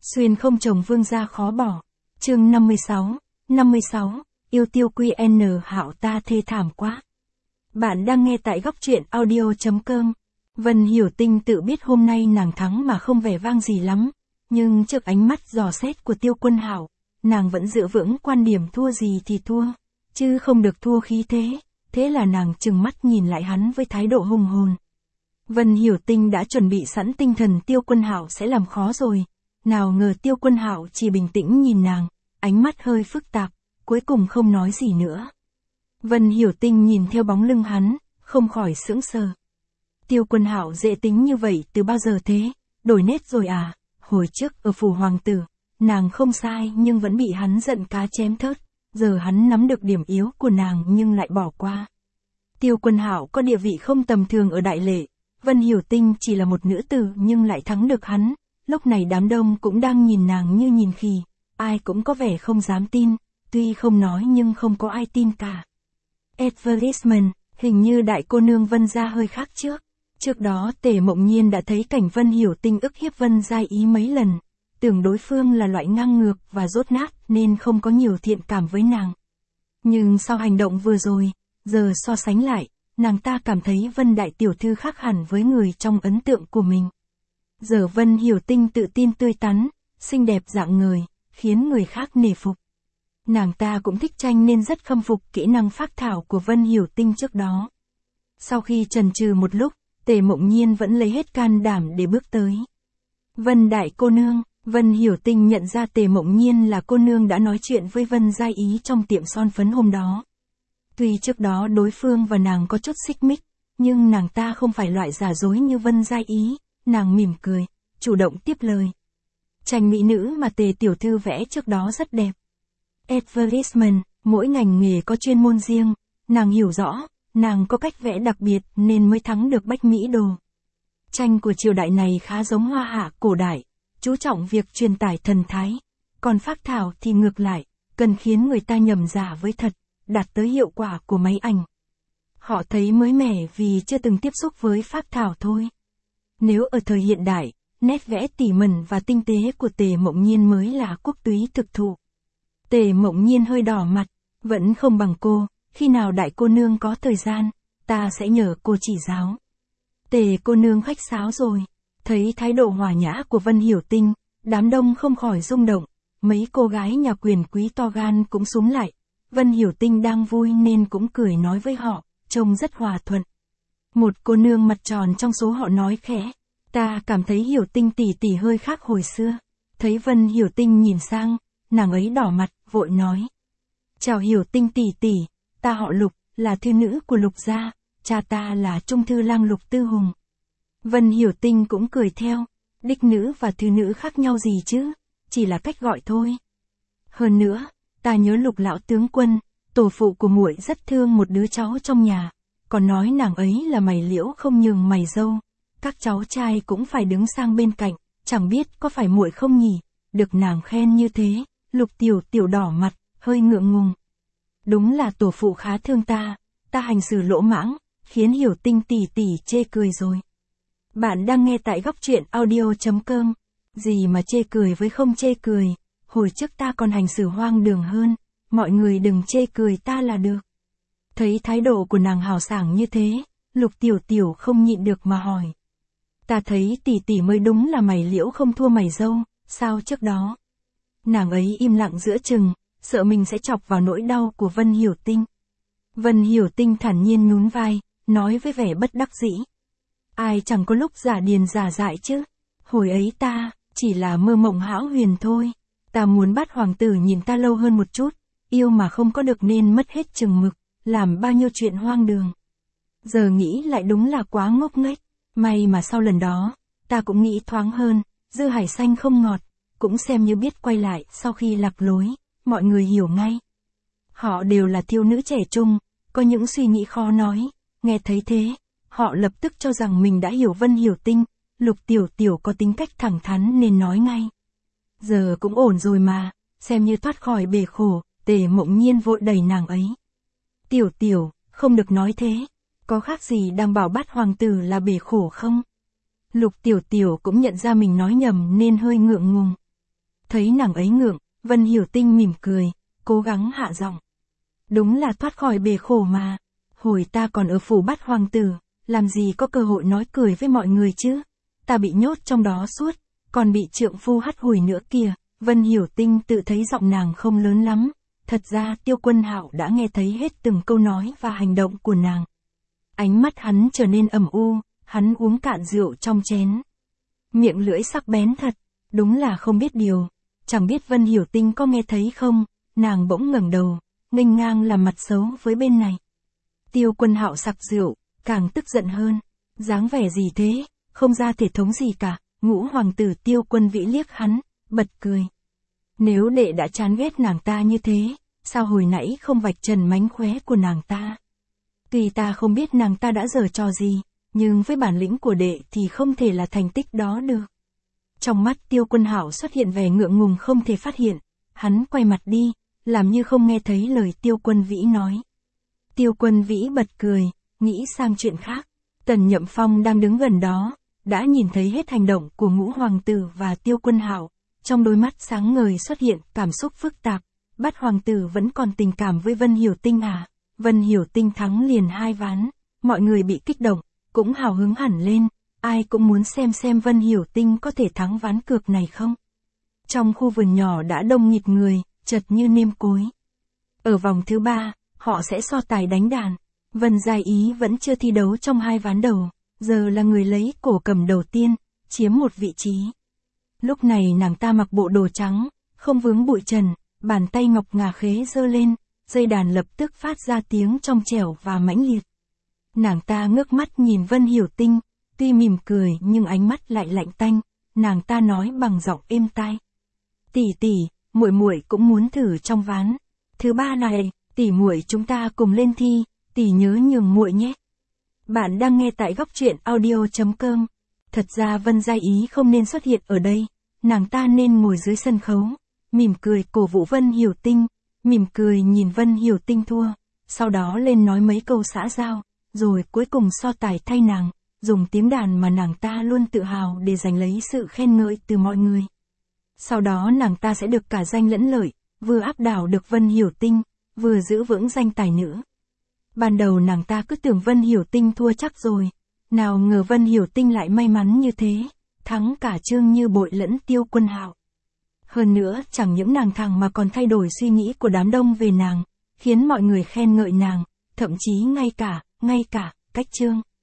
Xuyên không chồng vương gia khó bỏ. Chương 56, yêu tiêu QN Hạo ta thê thảm quá. Bạn đang nghe tại góc truyện audio.com. Vân Hiểu Tinh tự biết hôm nay nàng thắng mà không vẻ vang gì lắm, nhưng trước ánh mắt dò xét của Tiêu Quân Hạo, nàng vẫn giữ vững quan điểm thua gì thì thua, chứ không được thua khí thế, thế là nàng trừng mắt nhìn lại hắn với thái độ hùng hồn. Vân Hiểu Tinh đã chuẩn bị sẵn tinh thần Tiêu Quân Hạo sẽ làm khó rồi, nào ngờ Tiêu Quân Hạo chỉ bình tĩnh nhìn nàng, ánh mắt hơi phức tạp, cuối cùng không nói gì nữa. Vân Hiểu Tinh nhìn theo bóng lưng hắn, không khỏi sững sờ. Tiêu Quân Hạo dễ tính như vậy từ bao giờ thế, đổi nết rồi à? Hồi trước ở phủ hoàng tử, nàng không sai nhưng vẫn bị hắn giận cá chém thớt, giờ hắn nắm được điểm yếu của nàng nhưng lại bỏ qua. Tiêu Quân Hạo có địa vị không tầm thường ở Đại Lệ, Vân Hiểu Tinh chỉ là một nữ tử nhưng lại thắng được hắn, lúc này đám đông cũng đang nhìn nàng như nhìn khỉ, ai cũng có vẻ không dám tin, tuy không nói nhưng không có ai tin cả. Advertisement, hình như đại cô nương Vân gia hơi khác trước. Trước đó Tề Mộng Nhiên đã thấy cảnh Vân Hiểu Tinh ức hiếp Vân Gia Ý mấy lần, tưởng đối phương là loại ngang ngược và dốt nát nên không có nhiều thiện cảm với nàng. Nhưng sau hành động vừa rồi, giờ so sánh lại, nàng ta cảm thấy Vân Đại Tiểu Thư khác hẳn với người trong ấn tượng của mình. Giờ Vân Hiểu Tinh tự tin tươi tắn, xinh đẹp dạng người, khiến người khác nể phục. Nàng ta cũng thích tranh nên rất khâm phục kỹ năng phác thảo của Vân Hiểu Tinh trước đó. Sau khi chần chừ một lúc, Tề Mộng Nhiên vẫn lấy hết can đảm để bước tới. Vân đại cô nương, Vân Hiểu Tinh nhận ra Tề Mộng Nhiên là cô nương đã nói chuyện với Vân Gia Ý trong tiệm son phấn hôm đó. Tuy trước đó đối phương và nàng có chút xích mích, nhưng nàng ta không phải loại giả dối như Vân Gia Ý, nàng mỉm cười, chủ động tiếp lời. Tranh mỹ nữ mà Tề tiểu thư vẽ trước đó rất đẹp. Advertisement, mỗi ngành nghề có chuyên môn riêng, nàng hiểu rõ. Nàng có cách vẽ đặc biệt nên mới thắng được Bách Mỹ Đồ. Tranh của triều đại này khá giống Hoa Hạ cổ đại, chú trọng việc truyền tải thần thái. Còn phác thảo thì ngược lại, cần khiến người ta nhầm giả với thật, đạt tới hiệu quả của máy ảnh. Họ thấy mới mẻ vì chưa từng tiếp xúc với phác thảo thôi. Nếu ở thời hiện đại, nét vẽ tỉ mẩn và tinh tế của Tề Mộng Nhiên mới là quốc túy thực thụ. Tề Mộng Nhiên hơi đỏ mặt, vẫn không bằng cô. Khi nào đại cô nương có thời gian, ta sẽ nhờ cô chỉ giáo. Tề cô nương khách sáo rồi. Thấy thái độ hòa nhã của Vân Hiểu Tinh, đám đông không khỏi rung động. Mấy cô gái nhà quyền quý to gan cũng xúm lại. Vân Hiểu Tinh đang vui nên cũng cười nói với họ, trông rất hòa thuận. Một cô nương mặt tròn trong số họ nói khẽ. Ta cảm thấy Hiểu Tinh tỷ tỷ hơi khác hồi xưa. Thấy Vân Hiểu Tinh nhìn sang, nàng ấy đỏ mặt, vội nói. Chào Hiểu Tinh tỷ tỷ. Ta họ Lục, là thư nữ của Lục gia, cha ta là trung thư lang Lục Tư Hùng. Vân Hiểu Tinh cũng cười theo, đích nữ và thư nữ khác nhau gì chứ, chỉ là cách gọi thôi. Hơn nữa, ta nhớ Lục lão tướng quân, tổ phụ của muội rất thương một đứa cháu trong nhà, còn nói nàng ấy là mày liễu không nhường mày dâu, các cháu trai cũng phải đứng sang bên cạnh, chẳng biết có phải muội không nhỉ, được nàng khen như thế, Lục tiểu tiểu đỏ mặt, hơi ngượng ngùng. Đúng là tổ phụ khá thương ta hành xử lỗ mãng, khiến Hiểu Tinh tỷ tỷ chê cười rồi. Bạn đang nghe tại góc truyện audio.com. Gì mà chê cười với không chê cười, hồi trước ta còn hành xử hoang đường hơn, mọi người đừng chê cười ta là được. Thấy thái độ của nàng hào sảng như thế, Lục tiểu tiểu không nhịn được mà hỏi. Ta thấy tỷ tỷ mới đúng là mày liễu không thua mày dâu, sao trước đó? Nàng ấy im lặng giữa chừng, sợ mình sẽ chọc vào nỗi đau của Vân Hiểu Tinh. Vân Hiểu Tinh thản nhiên nhún vai, nói với vẻ bất đắc dĩ. Ai chẳng có lúc giả điền giả dại chứ. Hồi ấy ta, chỉ là mơ mộng hão huyền thôi. Ta muốn bắt hoàng tử nhìn ta lâu hơn một chút, yêu mà không có được nên mất hết chừng mực, làm bao nhiêu chuyện hoang đường. Giờ nghĩ lại đúng là quá ngốc nghếch, may mà sau lần đó, ta cũng nghĩ thoáng hơn, dưa hải xanh không ngọt, cũng xem như biết quay lại sau khi lạc lối. Mọi người hiểu ngay. Họ đều là thiếu nữ trẻ trung, có những suy nghĩ khó nói, nghe thấy thế, họ lập tức cho rằng mình đã hiểu Vân Hiểu Tinh, Lục tiểu tiểu có tính cách thẳng thắn nên nói ngay. Giờ cũng ổn rồi mà, xem như thoát khỏi bể khổ, Tề Mộng Nhiên vội đẩy nàng ấy. Tiểu tiểu, không được nói thế, có khác gì đang bảo bắt hoàng tử là bể khổ không? Lục tiểu tiểu cũng nhận ra mình nói nhầm nên hơi ngượng ngùng. Thấy nàng ấy ngượng, Vân Hiểu Tinh mỉm cười, cố gắng hạ giọng. Đúng là thoát khỏi bể khổ mà. Hồi ta còn ở phủ Bát Hoàng tử, làm gì có cơ hội nói cười với mọi người chứ. Ta bị nhốt trong đó suốt, còn bị trượng phu hắt hủi nữa kìa. Vân Hiểu Tinh tự thấy giọng nàng không lớn lắm. Thật ra Tiêu Quân Hạo đã nghe thấy hết từng câu nói và hành động của nàng. Ánh mắt hắn trở nên ẩm u, hắn uống cạn rượu trong chén. Miệng lưỡi sắc bén thật, đúng là không biết điều. Chẳng biết Vân Hiểu Tinh có nghe thấy không, nàng bỗng ngẩng đầu, nghênh ngang làm mặt xấu với bên này. Tiêu Quân Hạo sặc rượu, càng tức giận hơn. Dáng vẻ gì thế, không ra thể thống gì cả. Ngũ hoàng tử Tiêu Quân Vĩ liếc hắn, bật cười. Nếu đệ đã chán ghét nàng ta như thế, sao hồi nãy không vạch trần mánh khóe của nàng ta? Tuy ta không biết nàng ta đã giở trò gì, nhưng với bản lĩnh của đệ thì không thể là thành tích đó được. Trong mắt Tiêu Quân Hạo xuất hiện vẻ ngượng ngùng không thể phát hiện, hắn quay mặt đi, làm như không nghe thấy lời Tiêu Quân Vĩ nói. Tiêu Quân Vĩ bật cười, nghĩ sang chuyện khác. Tần Nhậm Phong đang đứng gần đó, đã nhìn thấy hết hành động của Ngũ hoàng tử và Tiêu Quân Hạo, trong đôi mắt sáng ngời xuất hiện cảm xúc phức tạp. Bát hoàng tử vẫn còn tình cảm với Vân Hiểu Tinh à? Vân Hiểu Tinh thắng liền 2 ván, mọi người bị kích động, cũng hào hứng hẳn lên, ai cũng muốn xem Vân Hiểu Tinh có thể thắng ván cược này không. Trong khu vườn nhỏ đã đông nghịt người, chật như nêm cối. Ở vòng thứ 3, họ sẽ so tài đánh đàn. Vân Giai Ý vẫn chưa thi đấu trong 2 ván đầu, giờ là người lấy cổ cầm đầu tiên, chiếm một vị trí. Lúc này nàng ta mặc bộ đồ trắng, không vướng bụi trần, bàn tay ngọc ngà khế giơ lên, dây đàn lập tức phát ra tiếng trong trẻo và mãnh liệt. Nàng ta ngước mắt nhìn Vân Hiểu Tinh, tuy mỉm cười nhưng ánh mắt lại lạnh tanh, nàng ta nói bằng giọng êm tai. Tỷ tỷ, muội muội cũng muốn thử trong ván thứ 3 này, tỷ muội chúng ta cùng lên thi, tỷ nhớ nhường muội nhé. Bạn đang nghe tại góc truyện audio.com. Thật ra Vân Giai Ý không nên xuất hiện ở đây, nàng ta nên ngồi dưới sân khấu, mỉm cười cổ vũ Vân Hiểu Tinh, mỉm cười nhìn Vân Hiểu Tinh thua, sau đó lên nói mấy câu xã giao, rồi cuối cùng so tài thay nàng, dùng tiếng đàn mà nàng ta luôn tự hào để giành lấy sự khen ngợi từ mọi người. Sau đó nàng ta sẽ được cả danh lẫn lợi, vừa áp đảo được Vân Hiểu Tinh, vừa giữ vững danh tài nữ. Ban đầu nàng ta cứ tưởng Vân Hiểu Tinh thua chắc rồi, nào ngờ Vân Hiểu Tinh lại may mắn như thế, thắng cả Trương Như Bội lẫn Tiêu Quân Hạo. Hơn nữa, chẳng những nàng thắng mà còn thay đổi suy nghĩ của đám đông về nàng, khiến mọi người khen ngợi nàng, thậm chí ngay cả cách Trương